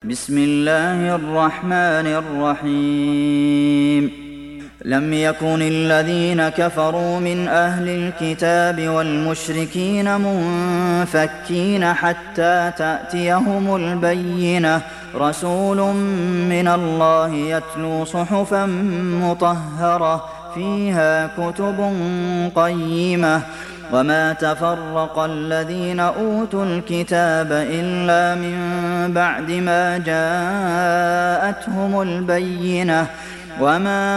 بسم الله الرحمن الرحيم لم يكن الذين كفروا من أهل الكتاب والمشركين منفكين حتى تأتيهم البينة رسول من الله يتلو صحفا مطهرة فيها كتب قيمة وما تفرق الذين أوتوا الكتاب إلا من بعد ما جاءتهم البينة وما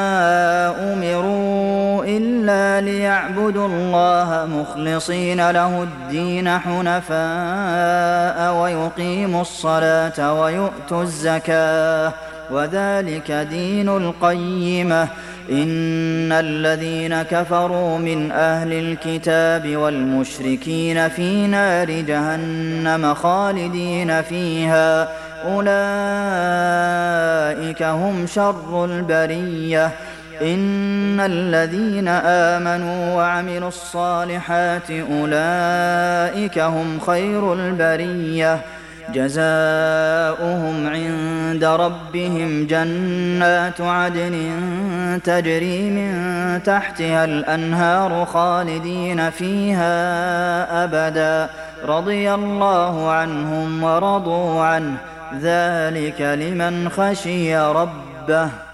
أمروا إلا ليعبدوا الله مخلصين له الدين حنفاء ويقيموا الصلاة ويؤتوا الزكاة وذلك دين القيمة إن الذين كفروا من أهل الكتاب والمشركين في نار جهنم خالدين فيها أولئك هم شر البرية إن الذين آمنوا وعملوا الصالحات أولئك هم خير البرية جزاؤهم عند ربهم جنات عدن تجري من تحتها الأنهار خالدين فيها أبدا رضي الله عنهم ورضوا عنه ذلك لمن خشي ربه